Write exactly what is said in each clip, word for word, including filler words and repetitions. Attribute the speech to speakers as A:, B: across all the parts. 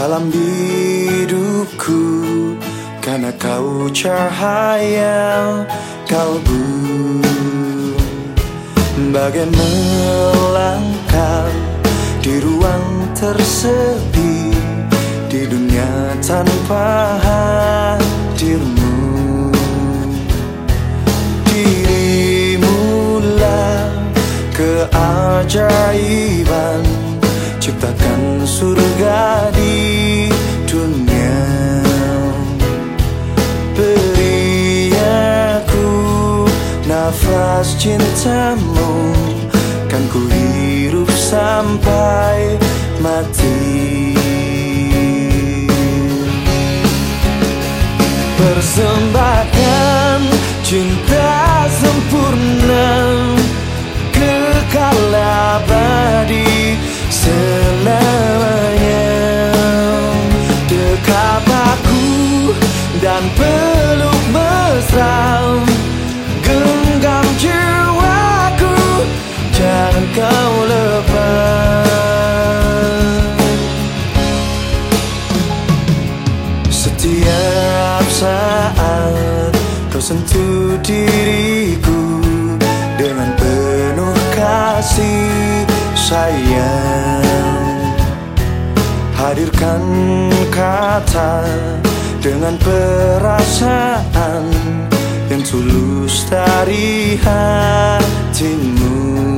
A: dalam hidupku, karena kau cahaya kalbu. Bagai melangkah di ruang tersepi, di dunia tanpa hadirmu. Dirimulah keajaiban, ciptakan surga di dunia. Beri aku nafas cintamu, kan ku hidup sampai mati. Persembahkan cinta sempurna, kekal abadi selamanya. Dekap aku dan peluk mesra, genggam jiwaku, jangan kau lepas. Setiap saat kau sentuh diriku dengan penuh kasih sayang. Hadirkan kata dengan perasaan yang tulus dari hatimu.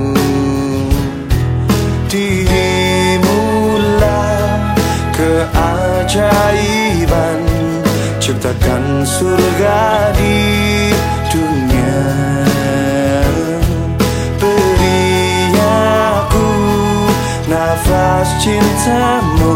A: Dirimulah keajaiban, ciptakan surga di dunia. Beri aku nafas cintamu,